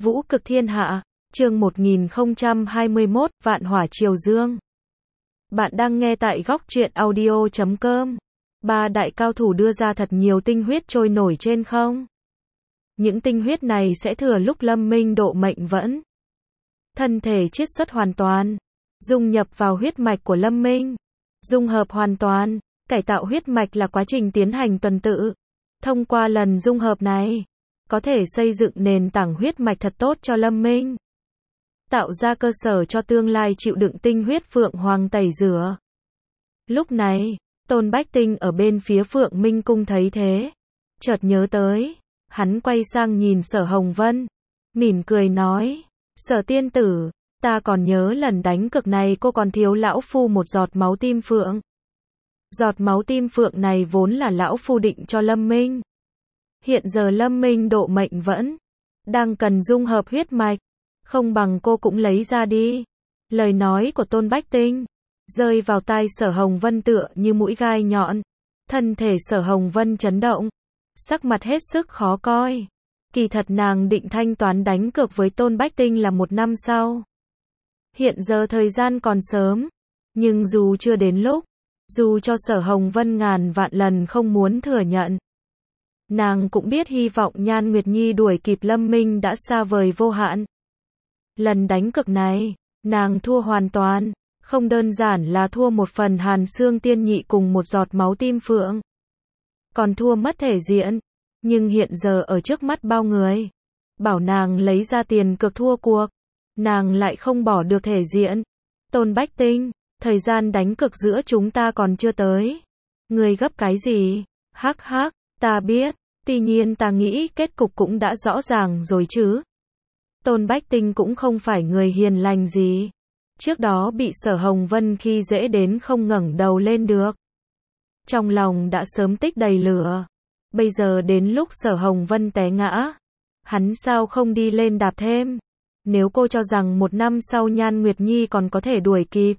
Vũ cực thiên hạ, chương 1021, Vạn hỏa triều dương. Bạn đang nghe tại góc truyện audio.com. Ba đại cao thủ đưa ra thật nhiều tinh huyết trôi nổi trên không. Những tinh huyết này sẽ thừa lúc Lâm Minh độ mệnh vẫn. Thân thể chiết xuất hoàn toàn, dung nhập vào huyết mạch của Lâm Minh. Dung hợp hoàn toàn, cải tạo huyết mạch là quá trình tiến hành tuần tự. Thông qua lần dung hợp này, có thể xây dựng nền tảng huyết mạch thật tốt cho Lâm Minh. Tạo ra cơ sở cho tương lai chịu đựng tinh huyết Phượng Hoàng tẩy rửa. Lúc này, Tôn Bách Tinh ở bên phía Phượng Minh Cung thấy thế. Chợt nhớ tới, hắn quay sang nhìn Sở Hồng Vân. Mỉm cười nói, Sở tiên tử, ta còn nhớ lần đánh cược này cô còn thiếu lão phu một giọt máu tim phượng. Giọt máu tim phượng này vốn là lão phu định cho Lâm Minh. Hiện giờ Lâm Minh độ mệnh vẫn đang cần dung hợp huyết mạch, không bằng cô cũng lấy ra đi. Lời nói của Tôn Bách Tinh rơi vào tai Sở Hồng Vân tựa như mũi gai nhọn. Thân thể Sở Hồng Vân chấn động, sắc mặt hết sức khó coi. Kỳ thật nàng định thanh toán đánh cược với Tôn Bách Tinh là 1 năm sau. Hiện giờ thời gian còn sớm, nhưng dù chưa đến lúc, dù cho Sở Hồng Vân ngàn vạn lần không muốn thừa nhận, nàng cũng biết hy vọng Nhan Nguyệt Nhi đuổi kịp Lâm Minh đã xa vời vô hạn. Lần đánh cược này, nàng thua hoàn toàn, không đơn giản là thua một phần Hàn Xương Tiên Nhị cùng một giọt máu tim phượng, còn thua mất thể diện. Nhưng hiện giờ ở trước mắt bao người, bảo nàng lấy ra tiền cược thua cuộc, nàng lại không bỏ được thể diện. Tôn Bách Tinh, thời gian đánh cược giữa chúng ta còn chưa tới. Người gấp cái gì? Hắc hắc, ta biết, tuy nhiên ta nghĩ kết cục cũng đã rõ ràng rồi chứ. Tôn Bách Tinh cũng không phải người hiền lành gì. Trước đó bị Sở Hồng Vân khi dễ đến không ngẩng đầu lên được. Trong lòng đã sớm tích đầy lửa. Bây giờ đến lúc Sở Hồng Vân té ngã, hắn sao không đi lên đạp thêm? Nếu cô cho rằng 1 năm sau Nhan Nguyệt Nhi còn có thể đuổi kịp,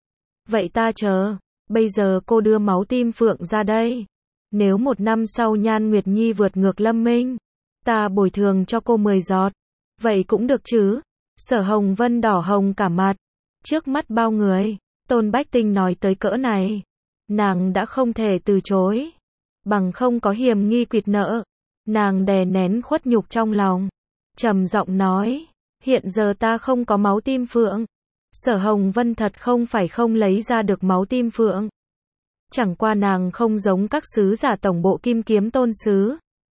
vậy ta chờ. Bây giờ cô đưa máu tim phượng ra đây. Nếu 1 năm sau Nhan Nguyệt Nhi vượt ngược Lâm Minh, ta bồi thường cho cô 10 giọt. Vậy cũng được chứ? Sở Hồng Vân đỏ hồng cả mặt. Trước mắt bao người, Tôn Bách Tinh nói tới cỡ này, nàng đã không thể từ chối. Bằng không có hiềm nghi quỵt nợ. Nàng đè nén khuất nhục trong lòng, trầm giọng nói, hiện giờ ta không có máu tim phượng. Sở Hồng Vân thật không phải không lấy ra được máu tim phượng. Chẳng qua nàng không giống các sứ giả tổng bộ Kim Kiếm Tôn sứ,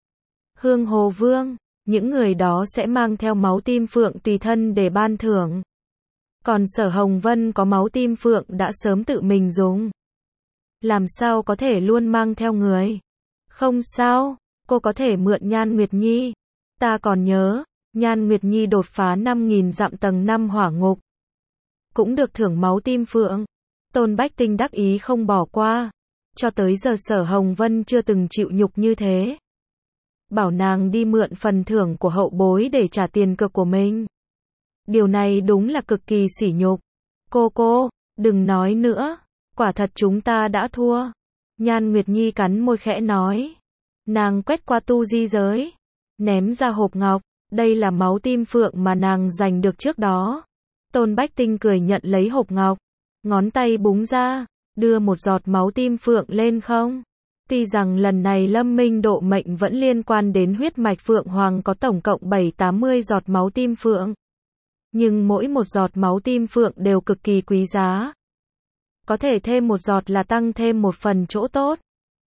Hương Hồ Vương, những người đó sẽ mang theo máu tim phượng tùy thân để ban thưởng. Còn Sở Hồng Vân có máu tim phượng đã sớm tự mình dùng. Làm sao có thể luôn mang theo người? Không sao, cô có thể mượn Nhan Nguyệt Nhi. Ta còn nhớ, Nhan Nguyệt Nhi đột phá 5.000 dặm tầng 5 hỏa ngục, cũng được thưởng máu tim phượng. Tôn Bách Tinh đắc ý không bỏ qua. Cho tới giờ Sở Hồng Vân chưa từng chịu nhục như thế. Bảo nàng đi mượn phần thưởng của hậu bối để trả tiền cược của mình. Điều này đúng là cực kỳ sỉ nhục. Cô, đừng nói nữa. Quả thật chúng ta đã thua. Nhan Nguyệt Nhi cắn môi khẽ nói. Nàng quét qua tu di giới, ném ra hộp ngọc. Đây là máu tim phượng mà nàng giành được trước đó. Tôn Bách Tinh cười nhận lấy hộp ngọc, ngón tay búng ra, đưa một giọt máu tim phượng lên không. Tuy rằng lần này Lâm Minh độ mệnh vẫn liên quan đến huyết mạch Phượng Hoàng có tổng cộng 7-80 giọt máu tim phượng. Nhưng mỗi một giọt máu tim phượng đều cực kỳ quý giá. Có thể thêm một giọt là tăng thêm một phần chỗ tốt.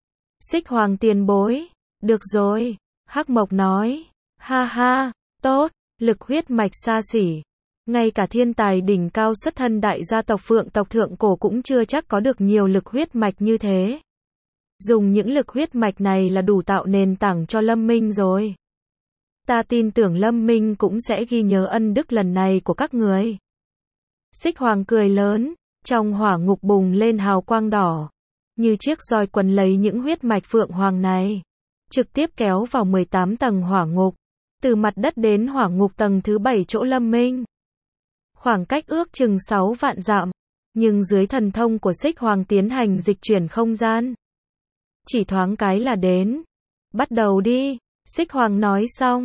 Xích Hoàng tiền bối, được rồi, Hắc Mộc nói, ha ha, tốt, lực huyết mạch xa xỉ. Ngay cả thiên tài đỉnh cao xuất thân đại gia tộc Phượng tộc thượng cổ cũng chưa chắc có được nhiều lực huyết mạch như thế. Dùng những lực huyết mạch này là đủ tạo nền tảng cho Lâm Minh rồi. Ta tin tưởng Lâm Minh cũng sẽ ghi nhớ ân đức lần này của các người. Xích Hoàng cười lớn, trong hỏa ngục bùng lên hào quang đỏ, như chiếc roi quấn lấy những huyết mạch Phượng Hoàng này, trực tiếp kéo vào 18 tầng hỏa ngục, từ mặt đất đến hỏa ngục tầng thứ 7 chỗ Lâm Minh. Khoảng cách ước chừng 6 vạn dặm, nhưng dưới thần thông của Xích Hoàng tiến hành dịch chuyển không gian. Chỉ thoáng cái là đến. Bắt đầu đi, Xích Hoàng nói xong,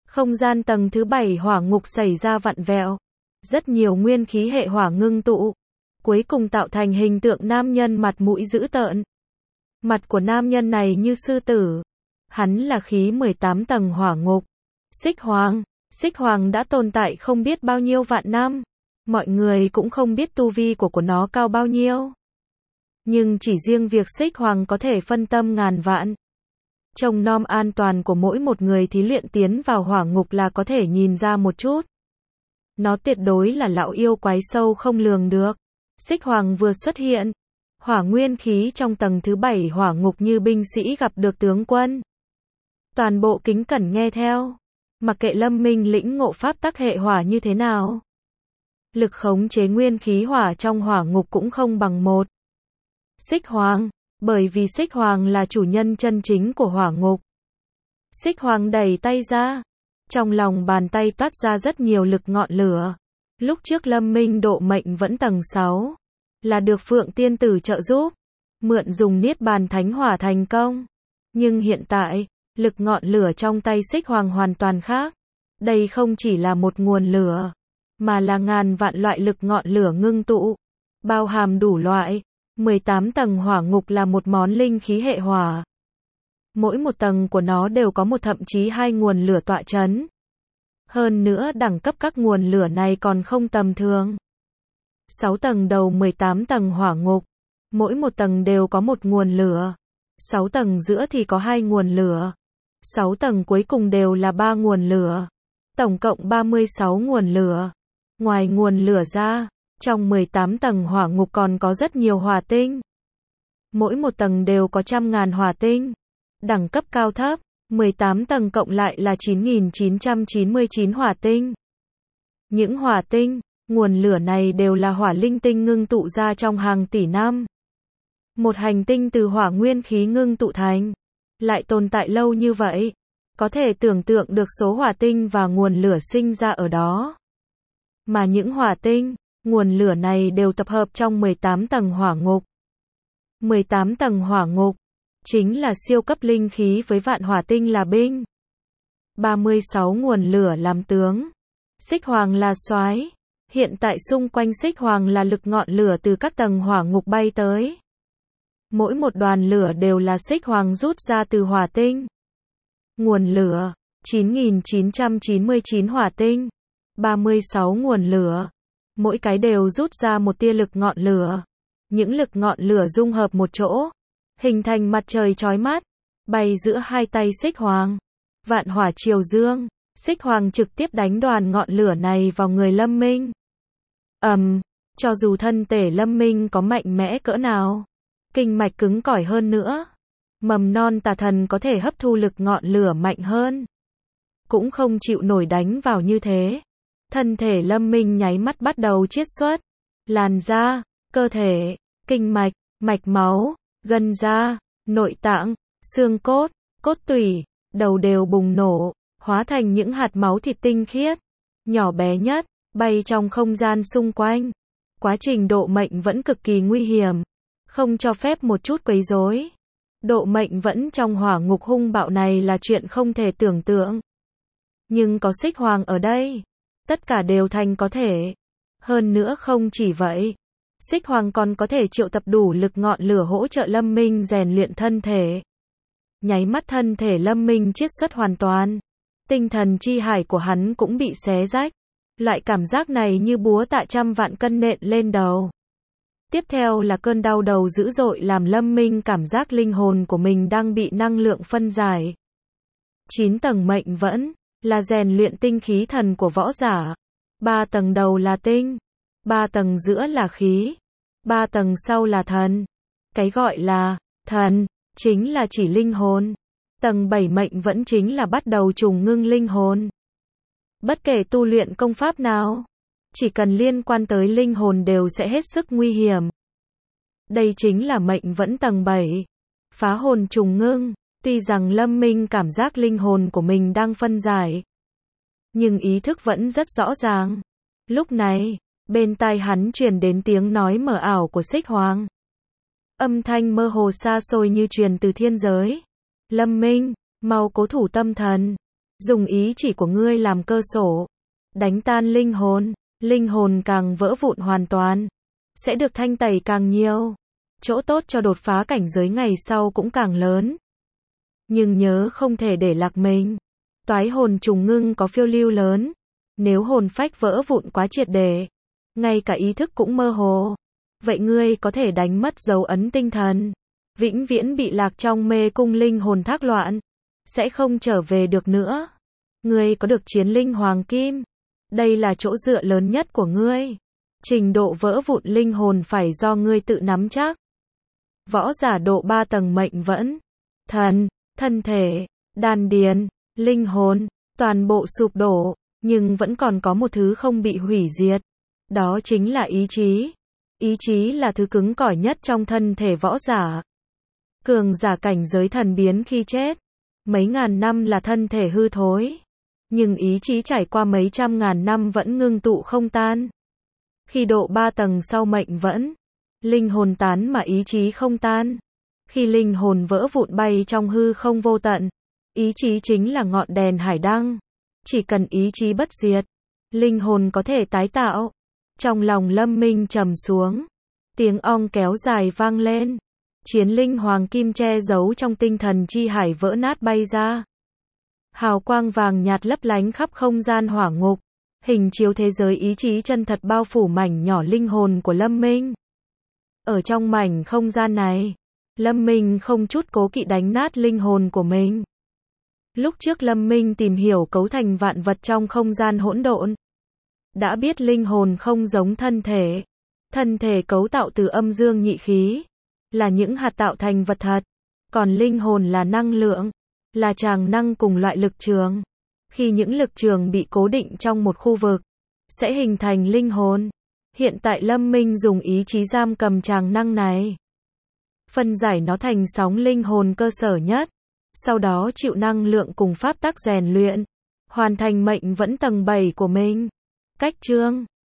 Không gian tầng thứ 7 hỏa ngục xảy ra vặn vẹo. Rất nhiều nguyên khí hệ hỏa ngưng tụ. Cuối cùng tạo thành hình tượng nam nhân mặt mũi dữ tợn. Mặt của nam nhân này như sư tử. Hắn là khí 18 tầng hỏa ngục. Xích Hoàng. Xích Hoàng đã tồn tại không biết bao nhiêu vạn năm. Mọi người cũng không biết tu vi của nó cao bao nhiêu. Nhưng chỉ riêng việc Xích Hoàng có thể phân tâm ngàn vạn. Trông nom an toàn của mỗi một người thí luyện tiến vào hỏa ngục là có thể nhìn ra một chút. Nó tuyệt đối là lão yêu quái sâu không lường được. Xích Hoàng vừa xuất hiện. Hỏa nguyên khí trong tầng thứ 7 hỏa ngục như binh sĩ gặp được tướng quân. Toàn bộ kính cẩn nghe theo. Mặc kệ Lâm Minh lĩnh ngộ pháp tắc hệ hỏa như thế nào. Lực khống chế nguyên khí hỏa trong hỏa ngục cũng không bằng một. Xích Hoàng. Bởi vì Xích Hoàng là chủ nhân chân chính của hỏa ngục. Xích Hoàng đẩy tay ra. Trong lòng bàn tay toát ra rất nhiều lực ngọn lửa. Lúc trước Lâm Minh độ mệnh vẫn tầng 6. Là được Phượng Tiên Tử trợ giúp. Mượn dùng Niết Bàn Thánh Hỏa thành công. Nhưng hiện tại, lực ngọn lửa trong tay Xích Hoàng hoàn toàn khác. Đây không chỉ là một nguồn lửa. Mà là ngàn vạn loại lực ngọn lửa ngưng tụ. Bao hàm đủ loại. 18 tầng hỏa ngục là một món linh khí hệ hỏa. Mỗi một tầng của nó đều có một thậm chí hai nguồn lửa tọa chấn. Hơn nữa đẳng cấp các nguồn lửa này còn không tầm thường. 6 tầng đầu 18 tầng hỏa ngục. Mỗi một tầng đều có một nguồn lửa. 6 tầng giữa thì có 2 nguồn lửa. 6 tầng cuối cùng đều là 3 nguồn lửa. Tổng cộng 36 nguồn lửa. Ngoài nguồn lửa ra, trong 18 tầng hỏa ngục còn có rất nhiều hỏa tinh. Mỗi một tầng đều có trăm ngàn hỏa tinh. Đẳng cấp cao thấp, 18 tầng cộng lại là 9.999 hỏa tinh. Những hỏa tinh, nguồn lửa này đều là hỏa linh tinh ngưng tụ ra trong hàng tỷ năm. Một hành tinh từ hỏa nguyên khí ngưng tụ thành, lại tồn tại lâu như vậy. Có thể tưởng tượng được số hỏa tinh và nguồn lửa sinh ra ở đó. Mà những hỏa tinh, nguồn lửa này đều tập hợp trong 18 tầng hỏa ngục. 18 tầng hỏa ngục chính là siêu cấp linh khí với vạn hỏa tinh là binh. 36 nguồn lửa làm tướng. Xích Hoàng là soái. Hiện tại xung quanh Xích Hoàng là lực ngọn lửa từ các tầng hỏa ngục bay tới. Mỗi một đoàn lửa đều là Xích Hoàng rút ra từ hỏa tinh. Nguồn lửa 9.999 hỏa tinh. 36 nguồn lửa. Mỗi cái đều rút ra một tia lực ngọn lửa. Những lực ngọn lửa dung hợp một chỗ, hình thành mặt trời chói mắt, bay giữa hai tay Xích Hoàng. Vạn hỏa triều dương, Xích Hoàng trực tiếp đánh đoàn ngọn lửa này vào người Lâm Minh. Cho dù thân thể Lâm Minh có mạnh mẽ cỡ nào, kinh mạch cứng cỏi hơn nữa, mầm non tà thần có thể hấp thu lực ngọn lửa mạnh hơn, cũng không chịu nổi đánh vào như thế. Thân thể Lâm Minh nháy mắt bắt đầu chiết xuất, làn da, cơ thể, kinh mạch, mạch máu, gân da, nội tạng, xương cốt, cốt tủy, đầu đều bùng nổ, hóa thành những hạt máu thịt tinh khiết, nhỏ bé nhất, bay trong không gian xung quanh. Quá trình độ mệnh vẫn cực kỳ nguy hiểm, không cho phép một chút quấy rối. Độ mệnh vẫn trong hỏa ngục hung bạo này là chuyện không thể tưởng tượng. Nhưng có Xích Hoàng ở đây, tất cả đều thành có thể. Hơn nữa không chỉ vậy, Xích Hoàng còn có thể triệu tập đủ lực ngọn lửa hỗ trợ Lâm Minh rèn luyện thân thể. Nháy mắt thân thể Lâm Minh chiết xuất hoàn toàn. Tinh thần chi hải của hắn cũng bị xé rách. Loại cảm giác này như búa tạ trăm vạn cân nện lên đầu. Tiếp theo là cơn đau đầu dữ dội làm Lâm Minh cảm giác linh hồn của mình đang bị năng lượng phân giải. 9 tầng mệnh vẫn là rèn luyện tinh khí thần của võ giả. 3 tầng đầu là tinh, 3 tầng giữa là khí, 3 tầng sau là thần. Cái gọi là thần chính là chỉ linh hồn. Tầng 7 mệnh vẫn chính là bắt đầu trùng ngưng linh hồn. Bất kể tu luyện công pháp nào, chỉ cần liên quan tới linh hồn đều sẽ hết sức nguy hiểm. Đây chính là mệnh vẫn tầng 7. Phá hồn trùng ngưng. Tuy rằng Lâm Minh cảm giác linh hồn của mình đang phân giải, nhưng ý thức vẫn rất rõ ràng. Lúc này, bên tai hắn truyền đến tiếng nói mờ ảo của Xích Hoàng. Âm thanh mơ hồ xa xôi như truyền từ thiên giới. Lâm Minh, mau cố thủ tâm thần. Dùng ý chỉ của ngươi làm cơ sở, đánh tan linh hồn càng vỡ vụn hoàn toàn, sẽ được thanh tẩy càng nhiều. Chỗ tốt cho đột phá cảnh giới ngày sau cũng càng lớn. Nhưng nhớ không thể để lạc mình. Toái hồn trùng ngưng có phiêu lưu lớn. Nếu hồn phách vỡ vụn quá triệt để, ngay cả ý thức cũng mơ hồ, vậy ngươi có thể đánh mất dấu ấn tinh thần, vĩnh viễn bị lạc trong mê cung linh hồn thác loạn, sẽ không trở về được nữa. Ngươi có được chiến linh hoàng kim, đây là chỗ dựa lớn nhất của ngươi. Trình độ vỡ vụn linh hồn phải do ngươi tự nắm chắc. Võ giả độ 3 tầng mệnh vẫn, thần, thân thể, đan điền, linh hồn, toàn bộ sụp đổ, nhưng vẫn còn có một thứ không bị hủy diệt. Đó chính là ý chí. Ý chí là thứ cứng cỏi nhất trong thân thể võ giả. Cường giả cảnh giới thần biến khi chết. Mấy ngàn năm là thân thể hư thối. Nhưng ý chí trải qua mấy trăm ngàn năm vẫn ngưng tụ không tan. Khi độ 3 tầng sau mệnh vẫn, linh hồn tán mà ý chí không tan. Khi linh hồn vỡ vụn bay trong hư không vô tận, ý chí chính là ngọn đèn hải đăng. Chỉ cần ý chí bất diệt, linh hồn có thể tái tạo. Trong lòng Lâm Minh trầm xuống, tiếng ong kéo dài vang lên. Chiến linh hoàng kim che giấu trong tinh thần chi hải vỡ nát bay ra. Hào quang vàng nhạt lấp lánh khắp không gian hỏa ngục, hình chiếu thế giới ý chí chân thật bao phủ mảnh nhỏ linh hồn của Lâm Minh. Ở trong mảnh không gian này, Lâm Minh không chút cố kỵ đánh nát linh hồn của mình. Lúc trước Lâm Minh tìm hiểu cấu thành vạn vật trong không gian hỗn độn, đã biết linh hồn không giống thân thể. Thân thể cấu tạo từ âm dương nhị khí, là những hạt tạo thành vật thật. Còn linh hồn là năng lượng, là tràng năng cùng loại lực trường. Khi những lực trường bị cố định trong một khu vực, sẽ hình thành linh hồn. Hiện tại Lâm Minh dùng ý chí giam cầm tràng năng này, phân giải nó thành sóng linh hồn cơ sở nhất. Sau đó chịu năng lượng cùng pháp tắc rèn luyện, hoàn thành mệnh vẫn tầng 7 của mình. Cách chương